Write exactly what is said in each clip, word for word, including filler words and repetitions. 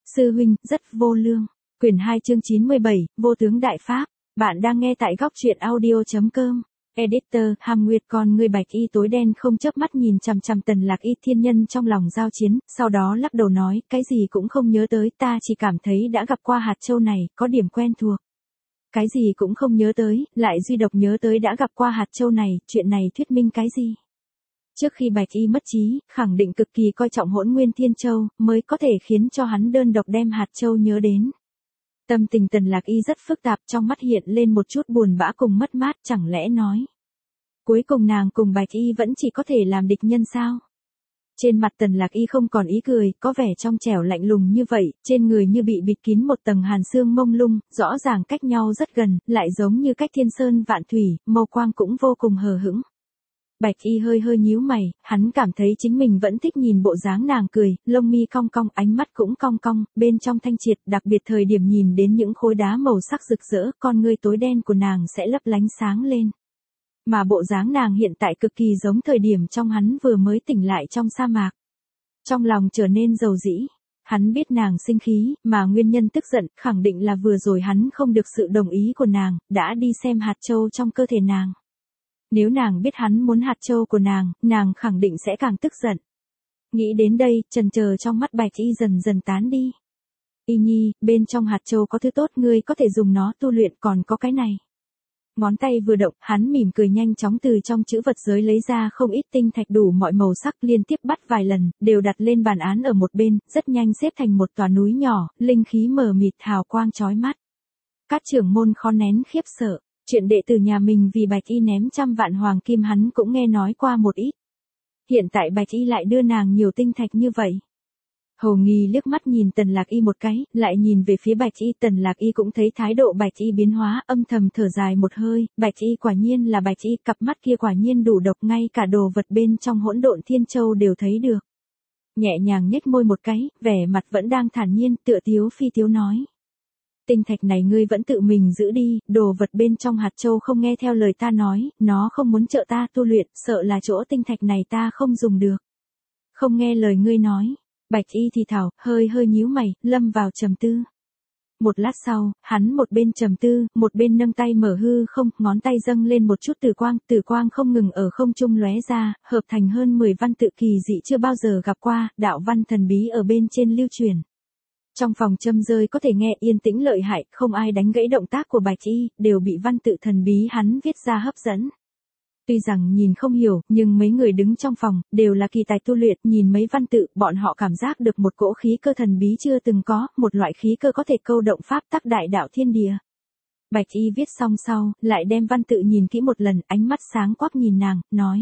Sư huynh, rất vô lương. Quyển hai chương chín mươi bảy, Vô tướng đại pháp. Bạn đang nghe tại góc truyện audio.com. Editor, Hàm Nguyệt con người bạch y tối đen không chớp mắt nhìn chằm chằm Tần Lạc Y thiên nhân trong lòng giao chiến, sau đó lắc đầu nói, cái gì cũng không nhớ tới, ta chỉ cảm thấy đã gặp qua hạt châu này, có điểm quen thuộc. Cái gì cũng không nhớ tới, lại duy độc nhớ tới đã gặp qua hạt châu này, chuyện này thuyết minh cái gì? Trước khi bạch y mất trí, khẳng định cực kỳ coi trọng Hỗn Nguyên Thiên Châu, mới có thể khiến cho hắn đơn độc đem hạt châu nhớ đến. Tâm tình Tần Lạc Y rất phức tạp, trong mắt hiện lên một chút buồn bã cùng mất mát, chẳng lẽ nói. Cuối cùng nàng cùng bạch y vẫn chỉ có thể làm địch nhân sao? Trên mặt Tần Lạc Y không còn ý cười, có vẻ trong trẻo lạnh lùng như vậy, trên người như bị bịt kín một tầng hàn xương mông lung, rõ ràng cách nhau rất gần, lại giống như cách thiên sơn vạn thủy, mâu quang cũng vô cùng hờ hững. Bạch y hơi hơi nhíu mày, hắn cảm thấy chính mình vẫn thích nhìn bộ dáng nàng cười, lông mi cong cong, ánh mắt cũng cong cong, bên trong thanh triệt, đặc biệt thời điểm nhìn đến những khối đá màu sắc rực rỡ, con ngươi tối đen của nàng sẽ lấp lánh sáng lên. Mà bộ dáng nàng hiện tại cực kỳ giống thời điểm trong hắn vừa mới tỉnh lại trong sa mạc. Trong lòng trở nên dầu dĩ. Hắn biết nàng sinh khí, mà nguyên nhân tức giận, khẳng định là vừa rồi hắn không được sự đồng ý của nàng, đã đi xem hạt châu trong cơ thể nàng. Nếu nàng biết hắn muốn hạt châu của nàng, nàng khẳng định sẽ càng tức giận. Nghĩ đến đây, chần chờ trong mắt bạch y dần dần tán đi. Y nhi, bên trong hạt châu có thứ tốt, ngươi có thể dùng nó tu luyện, còn có cái này. Ngón tay vừa động, hắn mỉm cười nhanh chóng từ trong chữ vật giới lấy ra không ít tinh thạch đủ mọi màu sắc, liên tiếp bắt vài lần, đều đặt lên bàn án ở một bên, rất nhanh xếp thành một tòa núi nhỏ, linh khí mờ mịt hào quang chói mắt. Các trưởng môn khó nén khiếp sợ, chuyện đệ tử nhà mình vì bạch y ném trăm vạn hoàng kim hắn cũng nghe nói qua một ít. Hiện tại bạch y lại đưa nàng nhiều tinh thạch như vậy. Hầu Nghi liếc mắt nhìn Tần Lạc Y một cái, lại nhìn về phía bạch y, Tần Lạc Y cũng thấy thái độ bạch y biến hóa, âm thầm thở dài một hơi, bạch y quả nhiên là bạch y, cặp mắt kia quả nhiên đủ độc, ngay cả đồ vật bên trong Hỗn Độn Thiên Châu đều thấy được. Nhẹ nhàng nhếch môi một cái, vẻ mặt vẫn đang thản nhiên, tựa tiếu phi tiếu nói. Tinh thạch này ngươi vẫn tự mình giữ đi, đồ vật bên trong hạt châu không nghe theo lời ta nói, nó không muốn trợ ta tu luyện, sợ là chỗ tinh thạch này ta không dùng được. Không nghe lời ngươi nói. Bạch y thì thào, hơi hơi nhíu mày, lâm vào trầm tư. Một lát sau, hắn một bên trầm tư, một bên nâng tay mở hư không, ngón tay dâng lên một chút tử quang, tử quang không ngừng ở không trung lóe ra, hợp thành hơn mười văn tự kỳ dị chưa bao giờ gặp qua, đạo văn thần bí ở bên trên lưu truyền. Trong phòng châm rơi có thể nghe yên tĩnh lợi hại, không ai đánh gãy động tác của bạch y, đều bị văn tự thần bí hắn viết ra hấp dẫn. Tuy rằng nhìn không hiểu, nhưng mấy người đứng trong phòng, đều là kỳ tài tu luyện, nhìn mấy văn tự, bọn họ cảm giác được một cỗ khí cơ thần bí chưa từng có, một loại khí cơ có thể câu động pháp tắc đại đạo thiên địa. Bạch y viết xong sau, lại đem văn tự nhìn kỹ một lần, ánh mắt sáng quắc nhìn nàng, nói.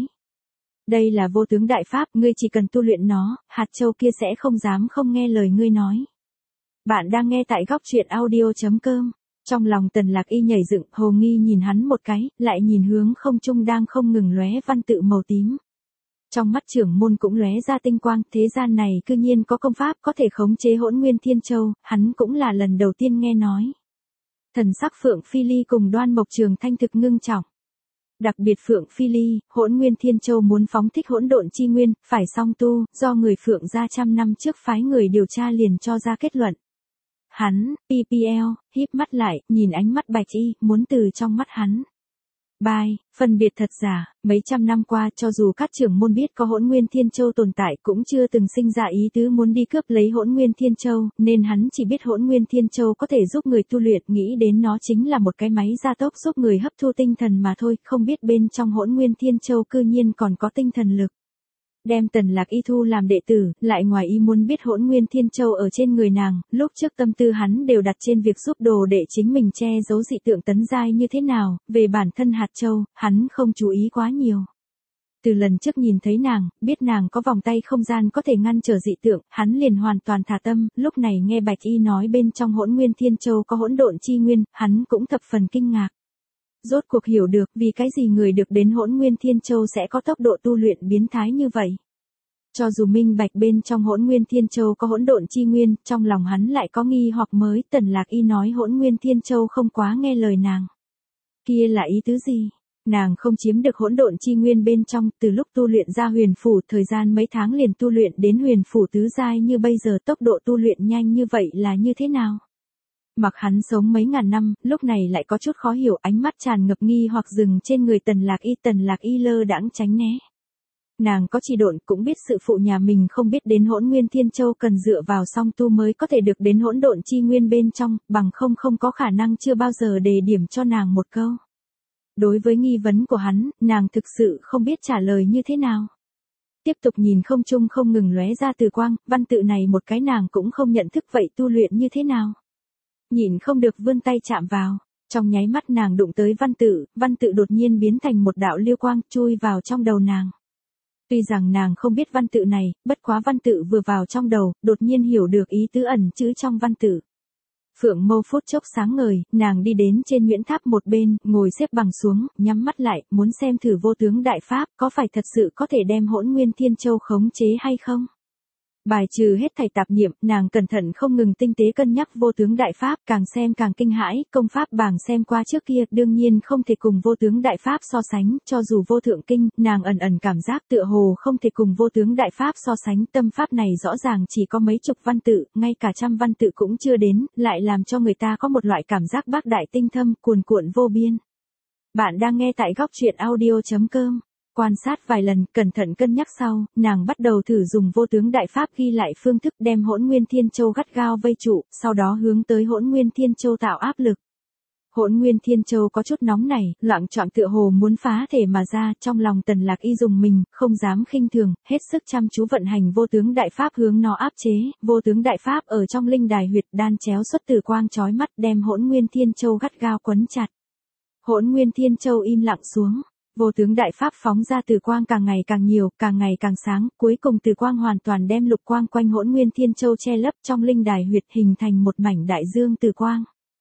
Đây là vô tướng đại pháp, ngươi chỉ cần tu luyện nó, hạt châu kia sẽ không dám không nghe lời ngươi nói. Bạn đang nghe tại góc truyện audio.com. Trong lòng Tần Lạc Y nhảy dựng, Hồ Nghi nhìn hắn một cái, lại nhìn hướng không trung đang không ngừng lóe văn tự màu tím. Trong mắt trưởng môn cũng lóe ra tinh quang, thế gian này cư nhiên có công pháp có thể khống chế Hỗn Nguyên Thiên Châu, hắn cũng là lần đầu tiên nghe nói. Thần sắc Phượng Phi Ly cùng Đoan Mộc Trường Thanh thực ngưng trọng. Đặc biệt Phượng Phi Ly, Hỗn Nguyên Thiên Châu muốn phóng thích hỗn độn chi nguyên, phải song tu, do người Phượng gia trăm năm trước phái người điều tra liền cho ra kết luận. Hắn, pê pê lờ, híp mắt lại, nhìn ánh mắt bạch y, muốn từ trong mắt hắn. Bai, phân biệt thật giả, mấy trăm năm qua cho dù các trưởng môn biết có Hỗn Nguyên Thiên Châu tồn tại cũng chưa từng sinh ra ý tứ muốn đi cướp lấy Hỗn Nguyên Thiên Châu, nên hắn chỉ biết Hỗn Nguyên Thiên Châu có thể giúp người tu luyện, nghĩ đến nó chính là một cái máy gia tốc giúp người hấp thu tinh thần mà thôi, không biết bên trong Hỗn Nguyên Thiên Châu cư nhiên còn có tinh thần lực. Đem Tần Lạc Y thu làm đệ tử, lại ngoài ý muốn biết Hỗn Nguyên Thiên Châu ở trên người nàng, lúc trước tâm tư hắn đều đặt trên việc giúp đồ đệ chính mình che giấu dị tượng tấn giai như thế nào, về bản thân hạt châu, hắn không chú ý quá nhiều. Từ lần trước nhìn thấy nàng, biết nàng có vòng tay không gian có thể ngăn trở dị tượng, hắn liền hoàn toàn thả tâm, lúc này nghe Bạch Y nói bên trong Hỗn Nguyên Thiên Châu có hỗn độn chi nguyên, hắn cũng thập phần kinh ngạc. Rốt cuộc hiểu được vì cái gì người được đến Hỗn Nguyên Thiên Châu sẽ có tốc độ tu luyện biến thái như vậy. Cho dù minh bạch bên trong Hỗn Nguyên Thiên Châu có hỗn độn chi nguyên, trong lòng hắn lại có nghi hoặc mới, Tần Lạc Y nói Hỗn Nguyên Thiên Châu không quá nghe lời nàng. Kia là ý tứ gì? Nàng không chiếm được hỗn độn chi nguyên bên trong, từ lúc tu luyện ra huyền phủ, thời gian mấy tháng liền tu luyện đến huyền phủ tứ giai như bây giờ, tốc độ tu luyện nhanh như vậy là như thế nào? Mặc hắn sống mấy ngàn năm, lúc này lại có chút khó hiểu, ánh mắt tràn ngập nghi hoặc dừng trên người Tần Lạc Y, Tần Lạc Y lơ đãng tránh né. Nàng có chi độn, cũng biết sự phụ nhà mình không biết đến Hỗn Nguyên Thiên Châu cần dựa vào song tu mới có thể được đến hỗn độn chi nguyên bên trong, bằng không không có khả năng chưa bao giờ đề điểm cho nàng một câu. Đối với nghi vấn của hắn, nàng thực sự không biết trả lời như thế nào. Tiếp tục nhìn không trung không ngừng lóe ra từ quang, văn tự này một cái nàng cũng không nhận thức vậy tu luyện như thế nào. Nhìn không được vươn tay chạm vào, trong nháy mắt nàng đụng tới văn tự, văn tự đột nhiên biến thành một đạo liêu quang chui vào trong đầu nàng. Tuy rằng nàng không biết văn tự này, bất quá văn tự vừa vào trong đầu, đột nhiên hiểu được ý tứ ẩn chứa trong văn tự. Phượng mâu phút chốc sáng ngời, nàng đi đến trên Nguyễn Tháp một bên, ngồi xếp bằng xuống, nhắm mắt lại, muốn xem thử vô tướng đại pháp, có phải thật sự có thể đem Hỗn Nguyên Thiên Châu khống chế hay không? Bài trừ hết thảy tạp niệm, nàng cẩn thận không ngừng tinh tế cân nhắc vô tướng đại pháp, càng xem càng kinh hãi, công pháp bảng xem qua trước kia, đương nhiên không thể cùng vô tướng đại pháp so sánh, cho dù vô thượng kinh, nàng ẩn ẩn cảm giác tựa hồ không thể cùng vô tướng đại pháp so sánh, tâm pháp này rõ ràng chỉ có mấy chục văn tự, ngay cả trăm văn tự cũng chưa đến, lại làm cho người ta có một loại cảm giác bác đại tinh thâm, cuồn cuộn vô biên. Bạn đang nghe tại góc truyện audio chấm com. Quan sát vài lần, cẩn thận cân nhắc sau, nàng bắt đầu thử dùng vô tướng đại pháp ghi lại phương thức đem Hỗn Nguyên Thiên Châu gắt gao vây trụ, sau đó hướng tới Hỗn Nguyên Thiên Châu tạo áp lực. Hỗn Nguyên Thiên Châu có chút nóng nảy, loạng choạng tựa hồ muốn phá thể mà ra, trong lòng Tần Lạc Y dùng mình, không dám khinh thường, hết sức chăm chú vận hành vô tướng đại pháp hướng nó áp chế, vô tướng đại pháp ở trong linh đài huyệt đan chéo xuất từ quang chói mắt đem Hỗn Nguyên Thiên Châu gắt gao quấn chặt. Hỗn Nguyên Thiên Châu im lặng xuống. Vô tướng đại pháp phóng ra từ quang càng ngày càng nhiều, càng ngày càng sáng, cuối cùng từ quang hoàn toàn đem lục quang quanh Hỗn Nguyên Thiên Châu che lấp trong linh đài huyệt hình thành một mảnh đại dương từ quang.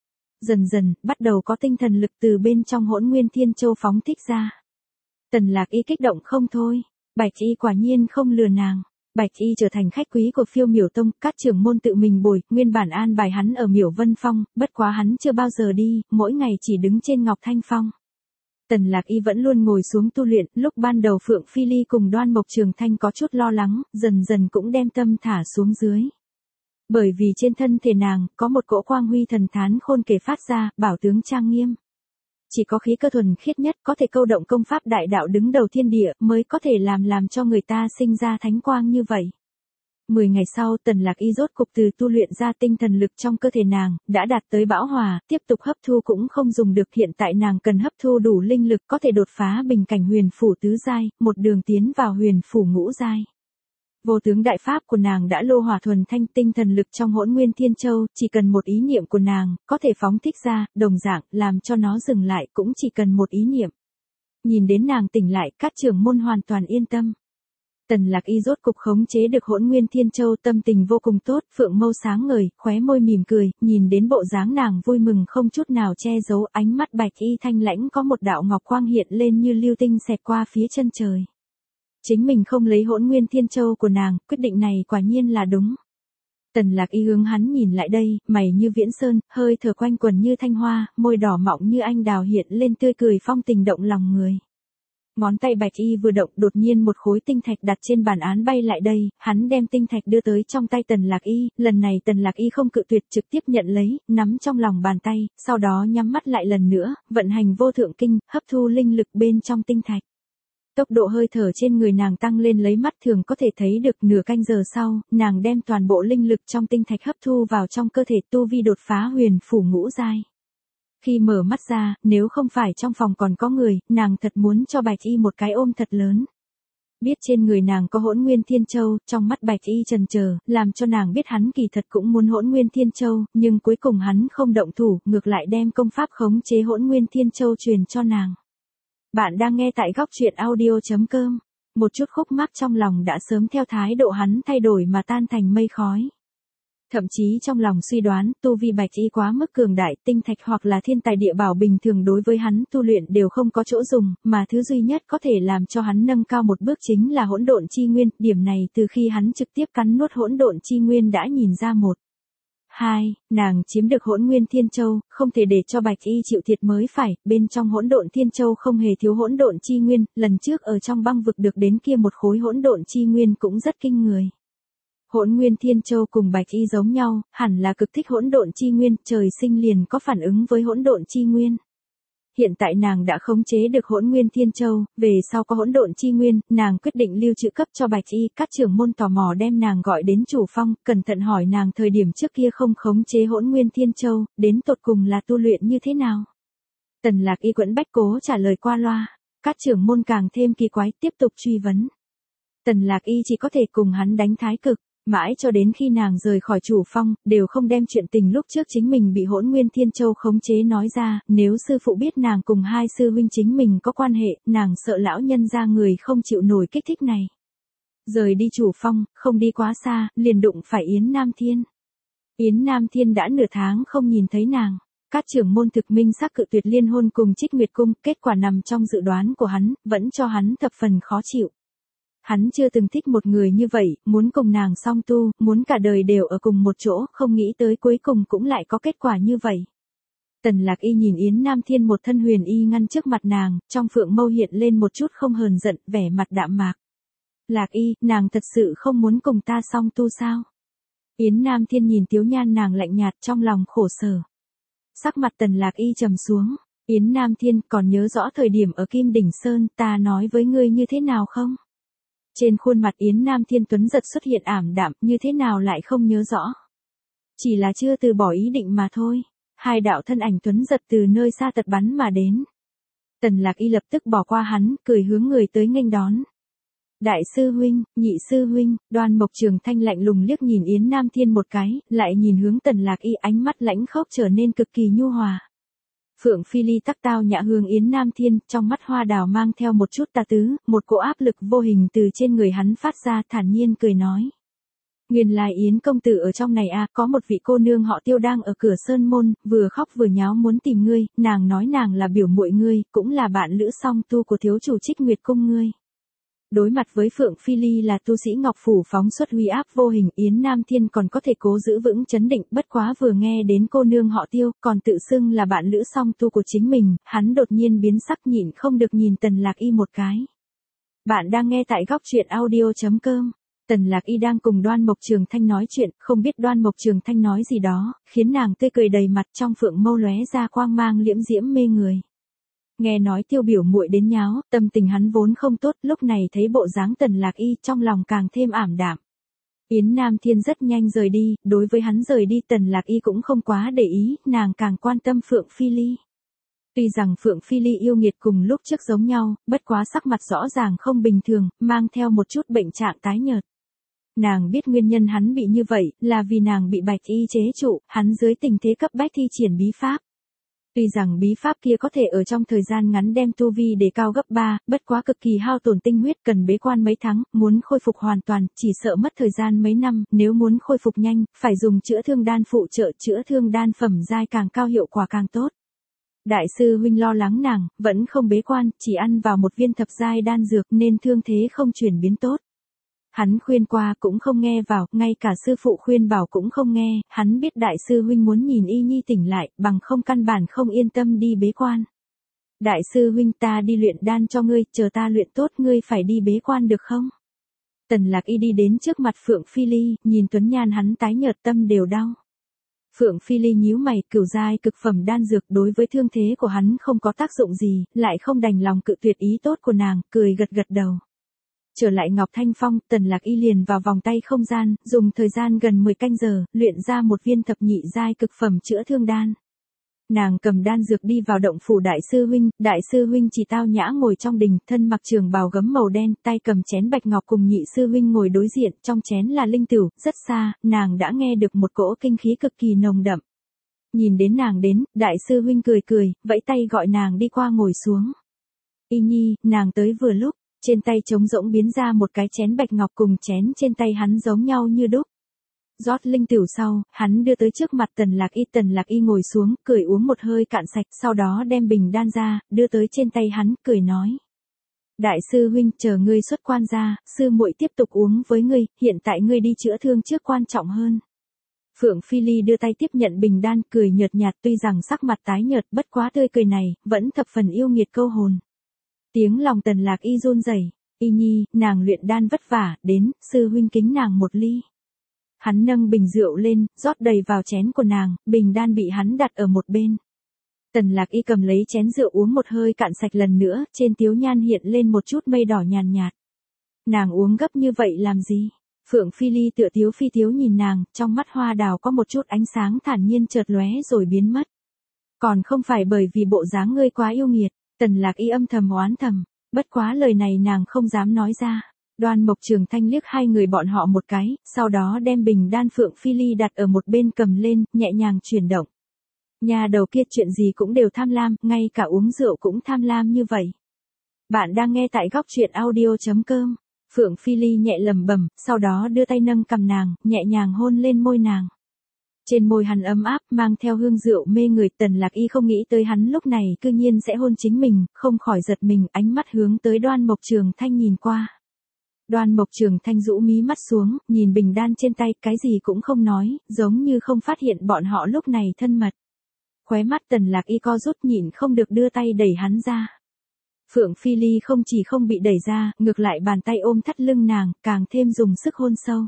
Dần dần, bắt đầu có tinh thần lực từ bên trong Hỗn Nguyên Thiên Châu phóng thích ra. Tần Lạc Y kích động không thôi, Bạch Y quả nhiên không lừa nàng. Bạch Y trở thành khách quý của Phiêu Miểu Tông, các trưởng môn tự mình bồi, nguyên bản an bài hắn ở Miểu Vân Phong, bất quá hắn chưa bao giờ đi, mỗi ngày chỉ đứng trên Ngọc Thanh Phong. Tần Lạc Y vẫn luôn ngồi xuống tu luyện, lúc ban đầu Phượng Phi Ly cùng Đoan Mộc Trường Thanh có chút lo lắng, dần dần cũng đem tâm thả xuống dưới. Bởi vì trên thân thể nàng, có một cỗ quang huy thần thán khôn kể phát ra, bảo tướng trang nghiêm. Chỉ có khí cơ thuần khiết nhất có thể câu động công pháp đại đạo đứng đầu thiên địa, mới có thể làm làm cho người ta sinh ra thánh quang như vậy. Mười ngày sau, Tần Lạc Y rốt cục từ tu luyện ra tinh thần lực trong cơ thể nàng, đã đạt tới bão hòa, tiếp tục hấp thu cũng không dùng được, hiện tại nàng cần hấp thu đủ linh lực có thể đột phá bình cảnh huyền phủ tứ giai, một đường tiến vào huyền phủ ngũ giai. Vô tướng đại pháp của nàng đã lô hỏa thuần thanh, tinh thần lực trong Hỗn Nguyên Thiên Châu, chỉ cần một ý niệm của nàng, có thể phóng thích ra, đồng dạng, làm cho nó dừng lại cũng chỉ cần một ý niệm. Nhìn đến nàng tỉnh lại, các trưởng môn hoàn toàn yên tâm. Tần Lạc Y rốt cục khống chế được Hỗn Nguyên Thiên Châu, tâm tình vô cùng tốt, phượng mâu sáng ngời, khóe môi mỉm cười, nhìn đến bộ dáng nàng vui mừng không chút nào che giấu, ánh mắt Bạch Y thanh lãnh có một đạo ngọc quang hiện lên như lưu tinh xẹt qua phía chân trời. Chính mình không lấy Hỗn Nguyên Thiên Châu của nàng, quyết định này quả nhiên là đúng. Tần Lạc Y hướng hắn nhìn lại đây, mày như viễn sơn, hơi thở quanh quần như thanh hoa, môi đỏ mọng như anh đào hiện lên tươi cười phong tình động lòng người. Ngón tay Bạch Y vừa động, đột nhiên một khối tinh thạch đặt trên bàn án bay lại đây, hắn đem tinh thạch đưa tới trong tay Tần Lạc Y, lần này Tần Lạc Y không cự tuyệt, trực tiếp nhận lấy, nắm trong lòng bàn tay, sau đó nhắm mắt lại lần nữa, vận hành vô thượng kinh, hấp thu linh lực bên trong tinh thạch. Tốc độ hơi thở trên người nàng tăng lên lấy mắt thường có thể thấy được, nửa canh giờ sau, nàng đem toàn bộ linh lực trong tinh thạch hấp thu vào trong cơ thể, tu vi đột phá huyền phủ ngũ giai. Khi mở mắt ra, nếu không phải trong phòng còn có người, nàng thật muốn cho Bạch Y một cái ôm thật lớn. Biết trên người nàng có Hỗn Nguyên Thiên Châu, trong mắt Bạch Y chần chờ, làm cho nàng biết hắn kỳ thật cũng muốn Hỗn Nguyên Thiên Châu, nhưng cuối cùng hắn không động thủ, ngược lại đem công pháp khống chế Hỗn Nguyên Thiên Châu truyền cho nàng. Bạn đang nghe tại góc truyện audio chấm com. Một chút khúc mắc trong lòng đã sớm theo thái độ hắn thay đổi mà tan thành mây khói. Thậm chí trong lòng suy đoán, tu vi Bạch Y quá mức cường đại, tinh thạch hoặc là thiên tài địa bảo bình thường đối với hắn tu luyện đều không có chỗ dùng, mà thứ duy nhất có thể làm cho hắn nâng cao một bước chính là hỗn độn chi nguyên, điểm này từ khi hắn trực tiếp cắn nuốt hỗn độn chi nguyên đã nhìn ra một. hai. Nàng chiếm được Hỗn Nguyên Thiên Châu, không thể để cho Bạch Y chịu thiệt mới phải, bên trong Hỗn Độn Thiên Châu không hề thiếu hỗn độn chi nguyên, lần trước ở trong băng vực được đến kia một khối hỗn độn chi nguyên cũng rất kinh người. Hỗn Nguyên Thiên Châu cùng Bạch Y giống nhau, hẳn là cực thích hỗn độn chi nguyên, trời sinh liền có phản ứng với hỗn độn chi nguyên. Hiện tại nàng đã khống chế được Hỗn Nguyên Thiên Châu, về sau có hỗn độn chi nguyên, nàng quyết định lưu trữ cấp cho Bạch Y, các trưởng môn tò mò đem nàng gọi đến chủ phong, cẩn thận hỏi nàng thời điểm trước kia không khống chế Hỗn Nguyên Thiên Châu, đến tột cùng là tu luyện như thế nào. Tần Lạc Y quẫn bách cố trả lời qua loa, các trưởng môn càng thêm kỳ quái tiếp tục truy vấn. Tần Lạc Y chỉ có thể cùng hắn đánh thái cực. Mãi cho đến khi nàng rời khỏi chủ phong, đều không đem chuyện tình lúc trước chính mình bị Hỗn Nguyên Thiên Châu khống chế nói ra, nếu sư phụ biết nàng cùng hai sư huynh chính mình có quan hệ, nàng sợ lão nhân gia người không chịu nổi kích thích này. Rời đi chủ phong, không đi quá xa, liền đụng phải Yến Nam Thiên. Yến Nam Thiên đã nửa tháng không nhìn thấy nàng. Các trưởng môn thực minh xác cự tuyệt liên hôn cùng Trích Nguyệt Cung, kết quả nằm trong dự đoán của hắn, vẫn cho hắn thập phần khó chịu. Hắn chưa từng thích một người như vậy, muốn cùng nàng song tu, muốn cả đời đều ở cùng một chỗ, không nghĩ tới cuối cùng cũng lại có kết quả như vậy. Tần Lạc Y nhìn Yến Nam Thiên một thân huyền y ngăn trước mặt nàng, trong phượng mâu hiện lên một chút không hờn giận, vẻ mặt đạm mạc. Lạc Y, nàng thật sự không muốn cùng ta song tu sao? Yến Nam Thiên nhìn Tiếu Nhan nàng lạnh nhạt trong lòng khổ sở. Sắc mặt Tần Lạc Y trầm xuống, Yến Nam Thiên còn nhớ rõ thời điểm ở Kim Đỉnh Sơn ta nói với ngươi như thế nào không? Trên khuôn mặt Yến Nam Thiên tuấn giật xuất hiện ảm đạm, như thế nào lại không nhớ rõ. Chỉ là chưa từ bỏ ý định mà thôi. Hai đạo thân ảnh tuấn giật từ nơi xa tật bắn mà đến. Tần Lạc Y lập tức bỏ qua hắn, cười hướng người tới nghênh đón. Đại sư huynh, nhị sư huynh, Đoan Mộc Trường Thanh lạnh lùng liếc nhìn Yến Nam Thiên một cái, lại nhìn hướng Tần Lạc Y, ánh mắt lãnh khốc trở nên cực kỳ nhu hòa. Phượng Phi Ly tắc tao nhã hướng Yến Nam Thiên, trong mắt hoa đào mang theo một chút tà tứ, một cỗ áp lực vô hình từ trên người hắn phát ra, thản nhiên cười nói. Nguyên lai Yến công tử ở trong này à, có một vị cô nương họ Tiêu đang ở cửa sơn môn, vừa khóc vừa nháo muốn tìm ngươi, nàng nói nàng là biểu muội ngươi, cũng là bạn lữ song tu của thiếu chủ Trích Nguyệt Cung ngươi. Đối mặt với Phượng Phi Ly là tu sĩ Ngọc Phủ phóng xuất uy áp vô hình, Yến Nam Thiên còn có thể cố giữ vững chấn định, bất quá vừa nghe đến cô nương họ Tiêu, còn tự xưng là bạn lữ song tu của chính mình, hắn đột nhiên biến sắc nhịn không được nhìn Tần Lạc Y một cái. Bạn đang nghe tại góc truyện audio chấm com. Tần Lạc Y đang cùng Đoan Mộc Trường Thanh nói chuyện, không biết Đoan Mộc Trường Thanh nói gì đó, khiến nàng tươi cười đầy mặt, trong phượng mâu lóe ra quang mang liễm diễm mê người. Nghe nói Tiêu biểu muội đến nháo, tâm tình hắn vốn không tốt, lúc này thấy bộ dáng Tần Lạc Y trong lòng càng thêm ảm đạm. Yến Nam Thiên rất nhanh rời đi, đối với hắn rời đi Tần Lạc Y cũng không quá để ý, nàng càng quan tâm Phượng Phi Ly. Tuy rằng Phượng Phi Ly yêu nghiệt cùng lúc trước giống nhau, bất quá sắc mặt rõ ràng không bình thường, mang theo một chút bệnh trạng tái nhợt. Nàng biết nguyên nhân hắn bị như vậy, là vì nàng bị Bạch Y chế trụ, hắn dưới tình thế cấp bách thi triển bí pháp. Tuy rằng bí pháp kia có thể ở trong thời gian ngắn đem tu vi để cao gấp ba, bất quá cực kỳ hao tổn tinh huyết, cần bế quan mấy tháng, muốn khôi phục hoàn toàn, chỉ sợ mất thời gian mấy năm, nếu muốn khôi phục nhanh, phải dùng chữa thương đan phụ trợ, chữa thương đan phẩm giai càng cao hiệu quả càng tốt. Đại sư huynh lo lắng nàng, vẫn không bế quan, chỉ ăn vào một viên thập giai đan dược nên thương thế không chuyển biến tốt. Hắn khuyên qua cũng không nghe vào, ngay cả sư phụ khuyên bảo cũng không nghe, hắn biết đại sư huynh muốn nhìn Y Nhi tỉnh lại, bằng không căn bản không yên tâm đi bế quan. Đại sư huynh ta đi luyện đan cho ngươi, chờ ta luyện tốt ngươi phải đi bế quan được không? Tần Lạc Y đi đến trước mặt Phượng Phi Ly, nhìn tuấn nhan hắn tái nhợt tâm đều đau. Phượng Phi Ly nhíu mày, cửu giai cực phẩm đan dược đối với thương thế của hắn không có tác dụng gì, lại không đành lòng cự tuyệt ý tốt của nàng, cười gật gật đầu. Trở lại Ngọc Thanh Phong, Tần Lạc Y liền vào vòng tay không gian, dùng thời gian gần mười canh giờ, luyện ra một viên thập nhị giai cực phẩm chữa thương đan. Nàng cầm đan dược đi vào động phủ đại sư huynh, đại sư huynh chỉ tao nhã ngồi trong đình, thân mặc trường bào gấm màu đen, tay cầm chén bạch ngọc cùng nhị sư huynh ngồi đối diện, trong chén là linh tửu, rất xa, nàng đã nghe được một cỗ kinh khí cực kỳ nồng đậm. Nhìn đến nàng đến, đại sư huynh cười cười, vẫy tay gọi nàng đi qua ngồi xuống. Y Nhi, nàng tới vừa lúc. Trên tay trống rỗng biến ra một cái chén bạch ngọc cùng chén trên tay hắn giống nhau như đúc. Rót linh tửu sau, hắn đưa tới trước mặt Tần Lạc Y, Tần Lạc Y ngồi xuống, cười uống một hơi cạn sạch, sau đó đem bình đan ra, đưa tới trên tay hắn, cười nói. Đại sư huynh, chờ ngươi xuất quan ra, sư muội tiếp tục uống với ngươi, hiện tại ngươi đi chữa thương trước quan trọng hơn. Phượng Phi Ly đưa tay tiếp nhận bình đan, cười nhợt nhạt, tuy rằng sắc mặt tái nhợt, bất quá tươi cười này, vẫn thập phần yêu nghiệt câu hồn. Tiếng lòng Tần Lạc Y run rẩy, Y Nhi, nàng luyện đan vất vả, đến, sư huynh kính nàng một ly. Hắn nâng bình rượu lên, rót đầy vào chén của nàng, bình đan bị hắn đặt ở một bên. Tần Lạc Y cầm lấy chén rượu uống một hơi cạn sạch lần nữa, trên tiếu nhan hiện lên một chút mây đỏ nhàn nhạt. Nàng uống gấp như vậy làm gì? Phượng Phi Ly tựa tiếu phi tiếu nhìn nàng, trong mắt hoa đào có một chút ánh sáng thản nhiên chợt lóe rồi biến mất. Còn không phải bởi vì bộ dáng ngươi quá yêu nghiệt, Tần Lạc Y âm thầm oán thầm, bất quá lời này nàng không dám nói ra. Đoan Mộc Trường Thanh liếc hai người bọn họ một cái, sau đó đem bình đan Phượng Phi Ly đặt ở một bên cầm lên, nhẹ nhàng chuyển động. Nhà đầu kia chuyện gì cũng đều tham lam, ngay cả uống rượu cũng tham lam như vậy. Bạn đang nghe tại góc truyện audio chấm com. Phượng Phi Ly nhẹ lẩm bẩm, sau đó đưa tay nâng cằm nàng, nhẹ nhàng hôn lên môi nàng. Trên môi hắn ấm áp, mang theo hương rượu mê người. Tần Lạc Y không nghĩ tới hắn lúc này cư nhiên sẽ hôn chính mình, không khỏi giật mình, ánh mắt hướng tới Đoan Mộc Trường Thanh nhìn qua. Đoan Mộc Trường Thanh rũ mí mắt xuống, nhìn bình đan trên tay, cái gì cũng không nói, giống như không phát hiện bọn họ lúc này thân mật. Khóe mắt Tần Lạc Y co rút, nhịn không được đưa tay đẩy hắn ra. Phượng Phi Ly không chỉ không bị đẩy ra, ngược lại bàn tay ôm thắt lưng nàng, càng thêm dùng sức hôn sâu.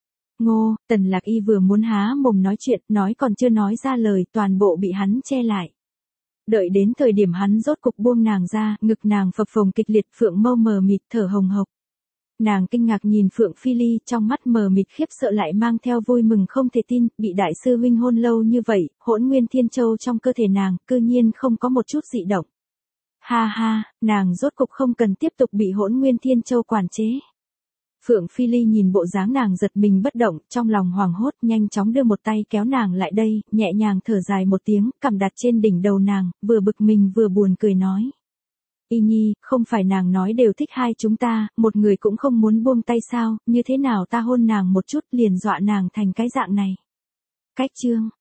Ngô, Tần Lạc Y vừa muốn há mồm nói chuyện, nói còn chưa nói ra lời, toàn bộ bị hắn che lại. Đợi đến thời điểm hắn rốt cục buông nàng ra, ngực nàng phập phồng kịch liệt, Phượng mâu mờ mịt thở hồng hộc. Nàng kinh ngạc nhìn Phượng Phi Ly, trong mắt mờ mịt khiếp sợ lại mang theo vui mừng không thể tin, bị đại sư huynh hôn lâu như vậy, hỗn nguyên thiên châu trong cơ thể nàng, cư nhiên không có một chút dị động. Ha ha, nàng rốt cục không cần tiếp tục bị hỗn nguyên thiên châu quản chế. Phượng Phi Ly nhìn bộ dáng nàng giật mình bất động, trong lòng hoảng hốt, nhanh chóng đưa một tay kéo nàng lại đây, nhẹ nhàng thở dài một tiếng, cằm đặt trên đỉnh đầu nàng, vừa bực mình vừa buồn cười nói. Y Nhi, không phải nàng nói đều thích hai chúng ta, một người cũng không muốn buông tay sao, như thế nào ta hôn nàng một chút liền dọa nàng thành cái dạng này. Cách chương,